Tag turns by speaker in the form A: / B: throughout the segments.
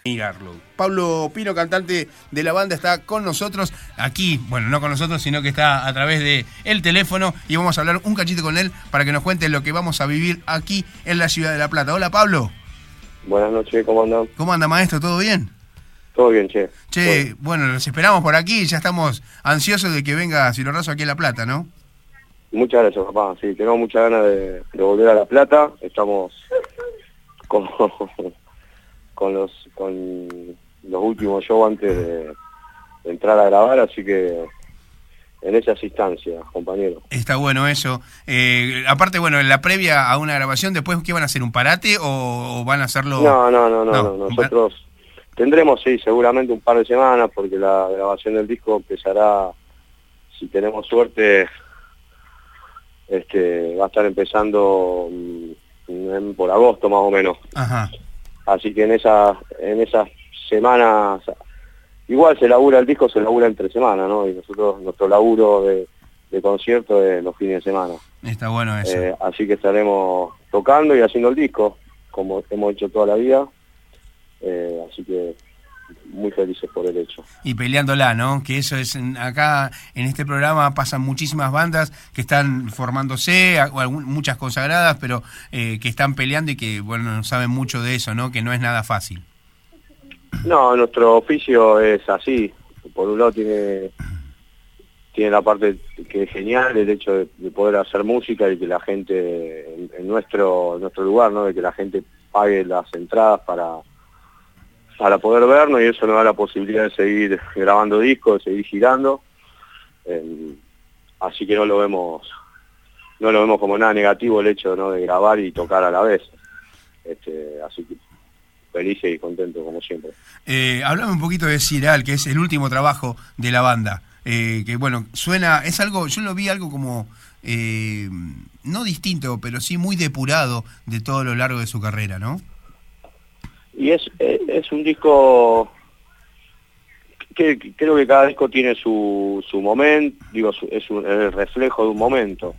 A: Mirarlo. Pablo Pino, cantante de la banda, está con nosotros aquí, bueno, no con nosotros, sino que está a través de el teléfono y vamos a hablar un cachito con él para que nos cuente lo que vamos a vivir aquí en la ciudad de La Plata. Hola, Pablo.
B: Buenas noches, ¿cómo andan?
A: ¿Cómo anda, maestro? ¿Todo bien?
B: Todo bien, che.
A: Che, bueno, los esperamos por aquí, ya estamos ansiosos de que venga Cielo Raso aquí a La Plata, ¿no?
B: Muchas gracias, papá. Sí, tenemos muchas ganas de volver a La Plata. Estamos con los últimos shows antes de entrar a grabar, así que en esas instancias, compañero.
A: Está bueno eso. Aparte, bueno, en la previa a una grabación, ¿después qué van a hacer? ¿Un parate o van a hacerlo?
B: No. Nosotros tendremos, sí, seguramente un par de semanas, porque la grabación del disco empezará, si tenemos suerte, va a estar empezando por agosto más o menos.
A: Ajá.
B: Así que en esas semanas, igual se labura el disco, se labura entre semanas, ¿no? Y nosotros, nuestro laburo de concierto es los fines de semana.
A: Está bueno eso.
B: Así que estaremos tocando y haciendo el disco, como hemos hecho toda la vida. Así que muy felices por el hecho.
A: Y peleándola, ¿no? Que eso es, acá en este programa pasan muchísimas bandas que están formándose, muchas consagradas, pero que están peleando y que, bueno, saben mucho de eso, ¿no? Que no es nada fácil.
B: No, nuestro oficio es así. Por un lado tiene la parte que es genial, el hecho de poder hacer música y que la gente, en nuestro lugar, ¿no? De que la gente pague las entradas para poder vernos, y eso nos da la posibilidad de seguir grabando discos, de seguir girando. Así que no lo vemos como nada negativo el hecho, ¿no? De grabar y tocar a la vez. Así que felices y contentos como siempre.
A: Hablame un poquito de Siral, que es el último trabajo de la banda. Que bueno, suena, es algo, yo lo vi algo como, no distinto, pero sí muy depurado de todo lo largo de su carrera, ¿no? Y
B: es un disco que creo que cada disco tiene su momento, digo, es el reflejo de un momento.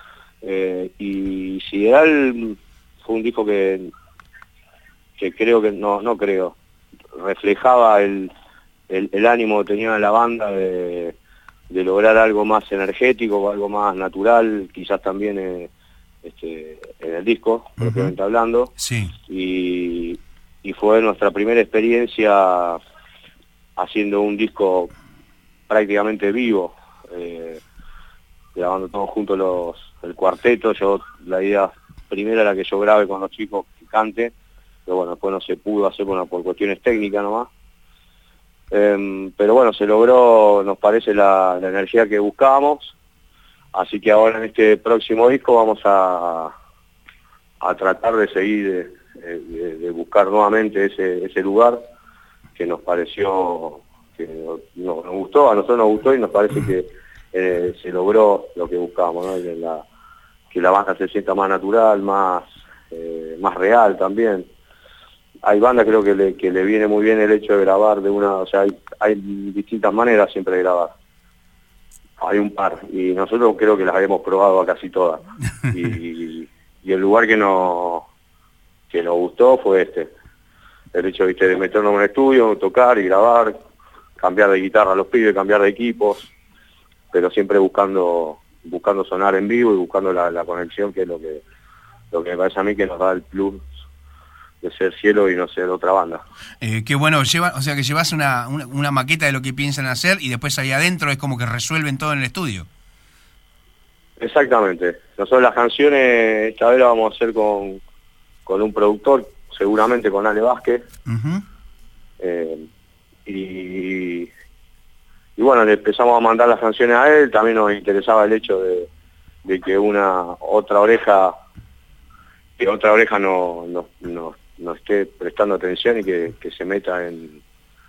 B: Y Sideral fue un disco que creo que, no creo, reflejaba el ánimo que tenía la banda de lograr algo más energético, algo más natural, quizás también en el disco, propiamente hablando.
A: Sí.
B: Y fue nuestra primera experiencia haciendo un disco prácticamente vivo, grabando todos juntos el cuarteto. La idea primera era que yo grabe con los chicos, que cante, pero bueno, después no se pudo hacer por cuestiones técnicas nomás. Pero bueno, se logró, nos parece, la energía que buscábamos, así que ahora en este próximo disco vamos a tratar de seguir, de buscar nuevamente ese lugar que nos pareció, que nos gustó, a nosotros nos gustó y nos parece que se logró lo que buscábamos, ¿no? Que la banda se sienta más natural, más real también. Hay bandas creo que le viene muy bien el hecho de grabar o sea, hay distintas maneras siempre de grabar. Hay un par, y nosotros creo que las hemos probado a casi todas. Y el lugar que nos gustó fue el hecho, ¿viste?, de meternos en un estudio, tocar y grabar, cambiar de guitarra a los pibes, cambiar de equipos, pero siempre buscando sonar en vivo y buscando la conexión, que es lo que me parece a mí que nos da el plus de ser Cielo y no ser otra banda.
A: Qué bueno, o sea que llevas una maqueta de lo que piensan hacer y después ahí adentro es como que resuelven todo en el estudio.
B: Exactamente. Nosotros las canciones esta vez las vamos a hacer con un productor, seguramente con Ale Vázquez.
A: Uh-huh.
B: Y bueno, le empezamos a mandar las canciones a él. También nos interesaba el hecho de que otra oreja no esté prestando atención y que se meta en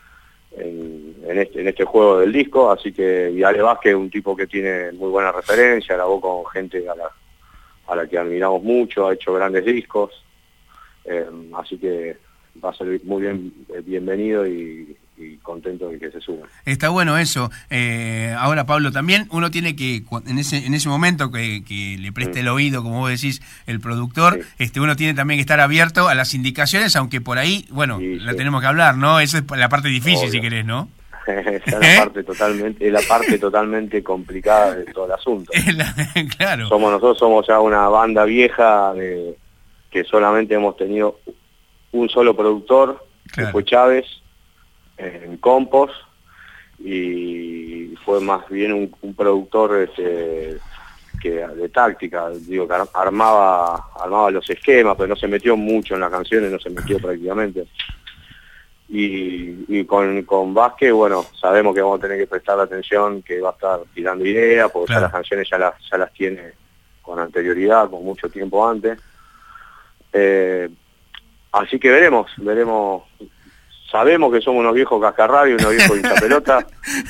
B: este juego del disco. Así que, y Ale Vázquez es un tipo que tiene muy buena referencia, grabó con gente a la que admiramos mucho, ha hecho grandes discos. Así que va a ser muy bienvenido y contento de que se sumen.
A: Está bueno eso. Ahora, Pablo, también uno tiene que, en ese momento que le preste el oído, como vos decís, el productor, uno tiene también que estar abierto a las indicaciones, aunque por ahí, bueno, la tenemos que hablar, ¿no? Esa es la parte difícil, obvio, si querés, ¿no?
B: Esa es la parte totalmente complicada de todo el asunto.
A: Claro.
B: Nosotros somos ya una banda vieja que solamente hemos tenido un solo productor, que fue Chávez, en Compos, y fue más bien un productor que de táctica, digo, que armaba los esquemas, pero no se metió mucho en las canciones, no se metió prácticamente. Y con Vázquez, bueno, sabemos que vamos a tener que prestar atención, que va a estar tirando ideas, porque ya las canciones ya las tiene con anterioridad, con mucho tiempo antes. Así que veremos. Sabemos que somos unos viejos cascarrabios, unos viejos hinchapelota,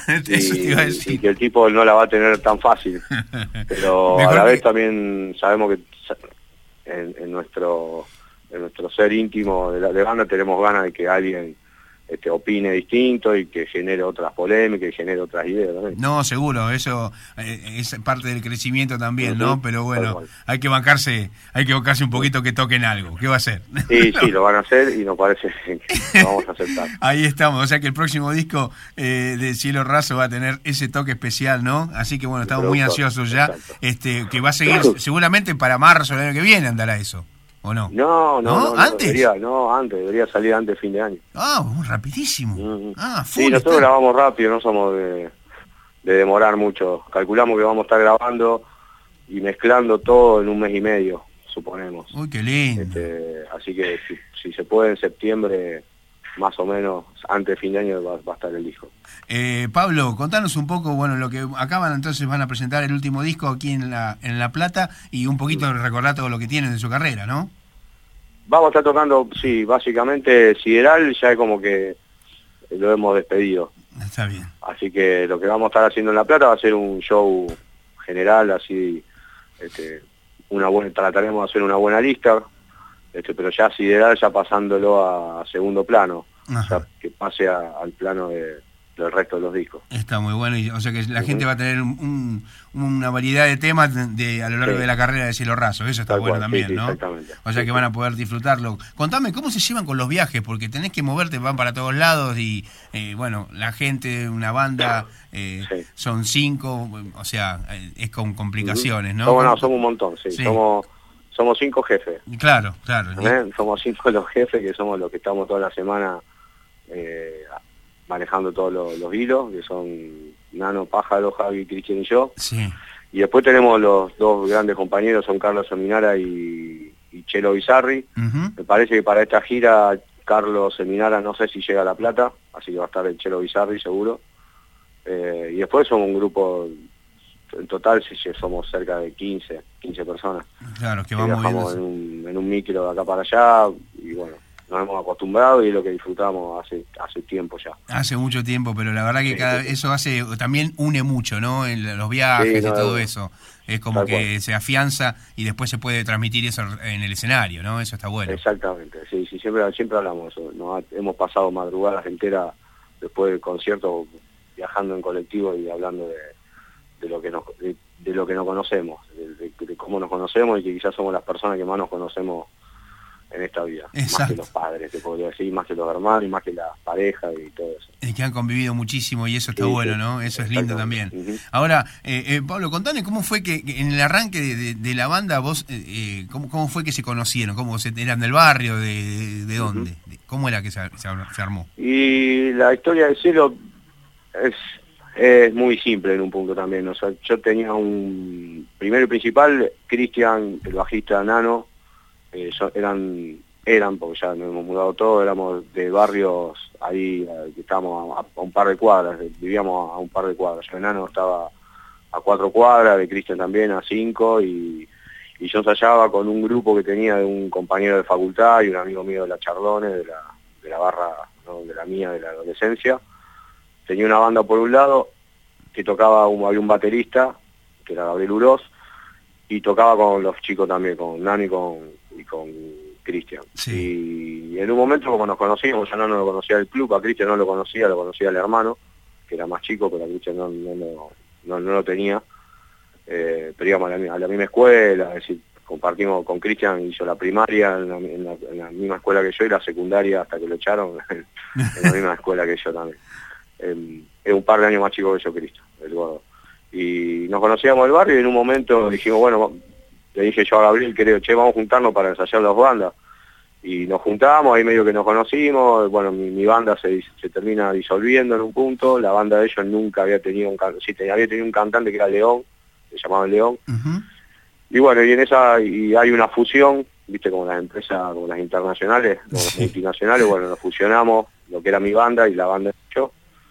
B: y que el tipo no la va a tener tan fácil. Pero a la vez también sabemos que en nuestro ser íntimo de banda tenemos ganas de que alguien opine distinto y que genere otras polémicas y genere otras ideas también.
A: No, seguro, eso es parte del crecimiento también, ¿no? Pero bueno, hay que bancarse un poquito que toquen algo. ¿Qué va a hacer?
B: Sí, lo van a hacer y nos parece que lo vamos a aceptar.
A: Ahí estamos, o sea que el próximo disco de Cielo Raso va a tener ese toque especial, ¿no? Así que bueno, estamos muy ansiosos ya, que va a seguir seguramente para marzo del año que viene andará eso. ¿O no?
B: No,
A: ¿Antes?
B: Debería salir antes de fin de año.
A: Rapidísimo.
B: Sí, nosotros grabamos rápido, no somos de demorar mucho. Calculamos que vamos a estar grabando y mezclando todo en un mes y medio, suponemos.
A: Uy, qué lindo.
B: Así que si se puede en septiembre, más o menos, antes de fin de año va a estar el disco.
A: Pablo, contanos un poco, bueno, lo que entonces van a presentar el último disco aquí en La Plata y un poquito recordar todo lo que tienen de su carrera, ¿no?
B: Vamos a estar tocando, sí, básicamente Sideral ya es como que lo hemos despedido.
A: Está bien.
B: Así que lo que vamos a estar haciendo en La Plata va a ser un show general, así, trataremos de hacer una buena lista, pero ya Sideral ya pasándolo a segundo plano, o sea, que pase al plano del resto de los discos.
A: Está muy bueno, o sea que la gente va a tener una variedad de temas a lo largo de la carrera de Cielo Raso, eso está bueno también, ¿no?
B: Exactamente.
A: O sea que van a poder disfrutarlo. Contame, ¿cómo se llevan con los viajes? Porque tenés que moverte, van para todos lados y, bueno, la gente, una banda, son 5, o sea, es con complicaciones, ¿no?
B: Somos un montón, sí. Somos 5 jefes.
A: Claro.
B: Somos 5 los jefes, que somos los que estamos toda la semana manejando todos los hilos, que son Nano, Pájaro, Javi, Cristian y yo.
A: Sí.
B: Y después tenemos los 2 grandes compañeros, son Carlos Seminara y Chelo Bizarri. Me parece que para esta gira Carlos Seminara no sé si llega a La Plata, así que va a estar el Chelo Bizarri seguro. Y después somos un grupo, en total somos cerca de 15 personas.
A: Claro, que vamos
B: viajamos en un micro de acá para allá y bueno, nos hemos acostumbrado y es lo que disfrutamos hace tiempo ya.
A: Hace mucho tiempo, pero la verdad que eso también une mucho, ¿no? En los viajes y todo eso. Es como que se afianza y después se puede transmitir eso en el escenario, ¿no? Eso está bueno.
B: Exactamente, sí, siempre hablamos eso. Hemos pasado madrugadas enteras después del concierto viajando en colectivo y hablando de lo que nos conocemos, de cómo nos conocemos y que quizás somos las personas que más nos conocemos en esta vida.
A: Exacto.
B: Más que los padres, te podría decir, más que los hermanos y más que las parejas y todo eso.
A: Es que han convivido muchísimo y eso está bueno, ¿no? Eso es lindo también. Ahora, Pablo, contame cómo fue que en el arranque de la banda vos, cómo fue que se conocieron, eran del barrio, de dónde, cómo era que se armó.
B: Y la historia de Cielo es muy simple en un punto también. O sea, yo tenía primero y principal, Cristian, el bajista Nano, eran, porque ya nos hemos mudado todos, éramos de barrios ahí, que estábamos a un par de cuadras, vivíamos a un par de cuadras. Yo Nano estaba a 4 cuadras, de Cristian también a 5, y yo ensayaba con un grupo que tenía de un compañero de facultad y un amigo mío de la Chardone, de la barra, ¿no? de la mía, de la adolescencia. Tenía una banda por un lado, que tocaba, había un baterista, que era Gabriel Uroz, y tocaba con los chicos también, con Nano y con Cristian.
A: Sí.
B: Y en un momento, como nos conocíamos, ya no lo conocía el club, a Cristian no lo conocía el hermano, que era más chico, pero a Cristian no lo tenía. Pero íbamos a la misma escuela, es decir, compartimos con Cristian, hizo la primaria en la misma escuela que yo y la secundaria hasta que lo echaron en la misma escuela que yo también. Es un par de años más chico que yo, Cristian, el gordo. Y nos conocíamos del barrio y en un momento dijimos, bueno, le dije yo a Gabriel, creo, che, vamos a juntarnos para ensayar las bandas. Y nos juntamos, ahí medio que nos conocimos, bueno, mi banda se termina disolviendo en un punto, la banda de ellos nunca había tenido había tenido un cantante que era León, se llamaba León.
A: Uh-huh.
B: Y bueno, y hay una fusión, viste, como las empresas, como las internacionales, como las multinacionales, bueno, nos fusionamos, lo que era mi banda y la banda de yo,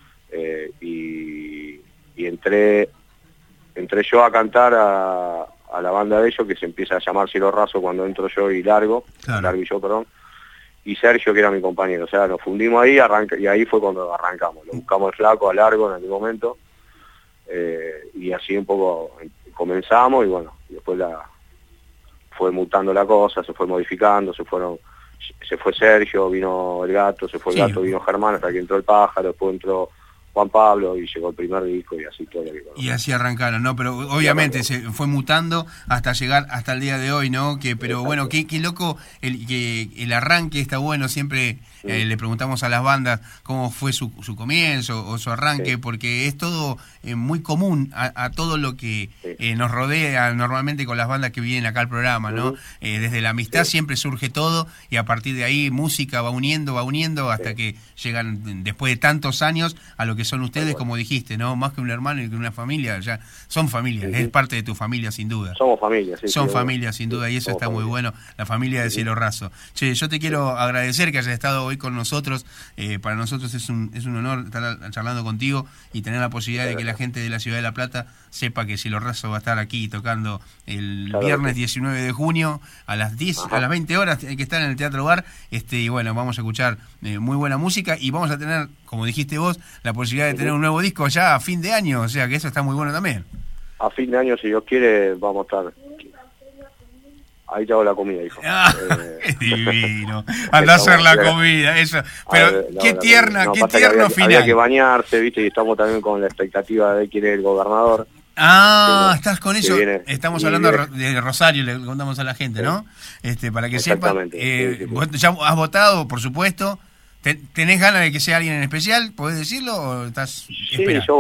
B: y entré yo a cantar a la banda de ellos, que se empieza a llamar Cielo Raso cuando entro yo y Largo,
A: claro.
B: Largo y yo, perdón, y Sergio, que era mi compañero. O sea, nos fundimos ahí y ahí fue cuando arrancamos. Lo buscamos el Flaco, a Largo en aquel momento, y así un poco comenzamos, y bueno, y después fue mutando la cosa, se fue modificando, se fue Sergio, vino el Gato, se fue el Gato, vino Germán, hasta que entró el Pájaro, después entró Juan Pablo y llegó el primer disco y así todo lo que conocemos.
A: Y así arrancaron, ¿no? Pero obviamente se fue mutando hasta llegar hasta el día de hoy, ¿no? Pero bueno, qué loco que el arranque está bueno. Siempre le preguntamos a las bandas cómo fue su comienzo o su arranque, porque es todo muy común a todo lo que nos rodea normalmente con las bandas que vienen acá al programa, ¿no? Desde la amistad siempre surge todo y a partir de ahí música va uniendo hasta que llegan después de tantos años a lo que son ustedes, como dijiste, ¿no? Más que un hermano y que una familia, ya son familia, es parte de tu familia sin duda.
B: Somos familia, sí.
A: Son familia sin duda y eso está muy bueno, la familia de Cielo Raso. Che, yo te quiero agradecer que hayas estado hoy con nosotros, para nosotros es un honor estar charlando contigo y tener la posibilidad de que la gente de la ciudad de La Plata sepa que Cielo Raso va a estar aquí tocando el viernes 19 de junio a las 20 horas, hay que estar en el Teatro Bar, y bueno, vamos a escuchar muy buena música y vamos a tener, como dijiste vos, la posibilidad de tener un nuevo disco ya a fin de año, o sea que eso está muy bueno también.
B: A fin de año, si Dios quiere, vamos a estar. Ahí te hago la comida, hijo.
A: Es divino. Anda a hacer la comida, eso. Pero qué tierna, qué tierno final.
B: Había que bañarse, viste, y estamos también con la expectativa de quién es el gobernador.
A: Estás con eso. Estamos hablando de Rosario, le contamos a la gente, ¿no? Para que sepan. Vos ya has votado, por supuesto. ¿Tenés ganas de que sea alguien en especial? ¿Podés decirlo o estás esperando?
B: Sí, yo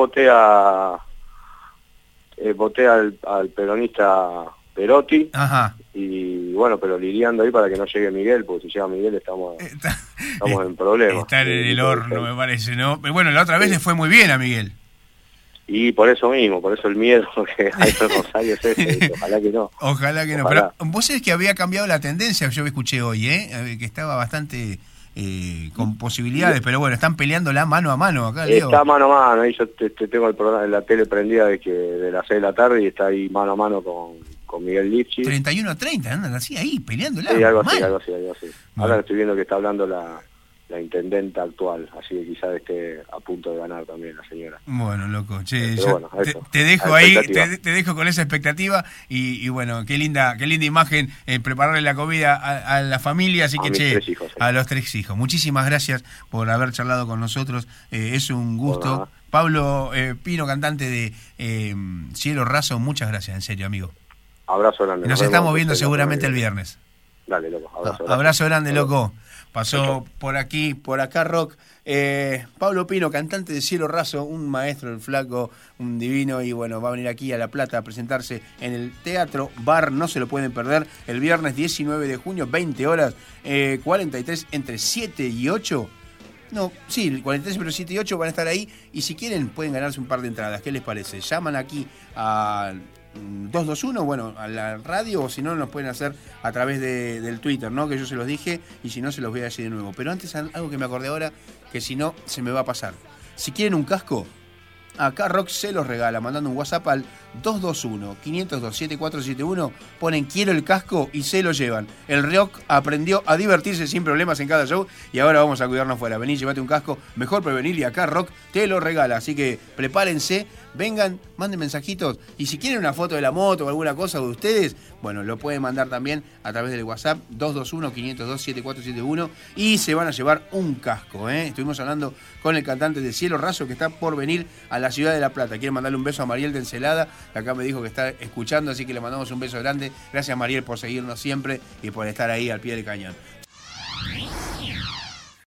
B: voté al peronista Perotti.
A: Ajá.
B: Y bueno, pero lidiando ahí para que no llegue Miguel, porque si llega Miguel estamos en problemas.
A: Estar en el horno, me parece, ¿no? Pero bueno, la otra vez le fue muy bien a Miguel.
B: Y por eso mismo, por eso el miedo que hay en Rosario es ese, ojalá que no.
A: Ojalá que no, pero vos sabés que había cambiado la tendencia, yo escuché hoy, que estaba bastante con posibilidades, pero bueno, están peleándola mano a mano acá, Leo.
B: Está mano a mano, ahí yo tengo el programa, la tele prendida de las 6 de la tarde y está ahí mano a mano con Miguel Lipchi.
A: 31-30, andan así ahí, peleándola.
B: Sí, algo así. Ahora estoy viendo que está hablando la intendenta actual, así que quizás esté a punto de ganar también la señora.
A: Bueno, loco, che,
B: bueno,
A: te dejo ahí, te dejo con esa expectativa y bueno, qué linda imagen prepararle la comida a la familia, así que che, a los 3 hijos. Muchísimas gracias por haber charlado con nosotros, es un gusto. Bueno, Pablo Pino, cantante de Cielo Raso, muchas gracias, en serio, amigo.
B: Abrazo grande.
A: Nos estamos viendo seguramente el viernes.
B: Dale, loco,
A: abrazo grande, loco. Pasó por acá Rock. Pablo Pino, cantante de Cielo Raso, un maestro, el flaco, un divino, y bueno, va a venir aquí a La Plata a presentarse en el Teatro Bar, no se lo pueden perder, el viernes 19 de junio, 20 horas, 43 entre 7 y 8. No, sí, 43 pero 7 y 8 van a estar ahí, y si quieren pueden ganarse un par de entradas. ¿Qué les parece? Llaman aquí a 221, bueno, a la radio, o si no, nos pueden hacer a través del Twitter, ¿no? Que yo se los dije, y si no, se los voy a decir de nuevo. Pero antes, algo que me acordé ahora, que si no, se me va a pasar. Si quieren un casco, acá Rock se los regala, mandando un WhatsApp al 221-502-7471, ponen quiero el casco y se lo llevan. El Rock aprendió a divertirse sin problemas en cada show y ahora vamos a cuidarnos fuera. Vení, llévate un casco, mejor prevenir, y acá Rock te lo regala. Así que prepárense, vengan, manden mensajitos. Y si quieren una foto de la moto o alguna cosa de ustedes, bueno, lo pueden mandar también a través del WhatsApp 221-502-7471 y se van a llevar un casco. Estuvimos hablando con el cantante de Cielo Raso que está por venir a la ciudad de La Plata. Quiero mandarle un beso a Mariel de Encelada, que acá me dijo que está escuchando, así que le mandamos un beso grande. Gracias, Mariel, por seguirnos siempre y por estar ahí al pie del cañón.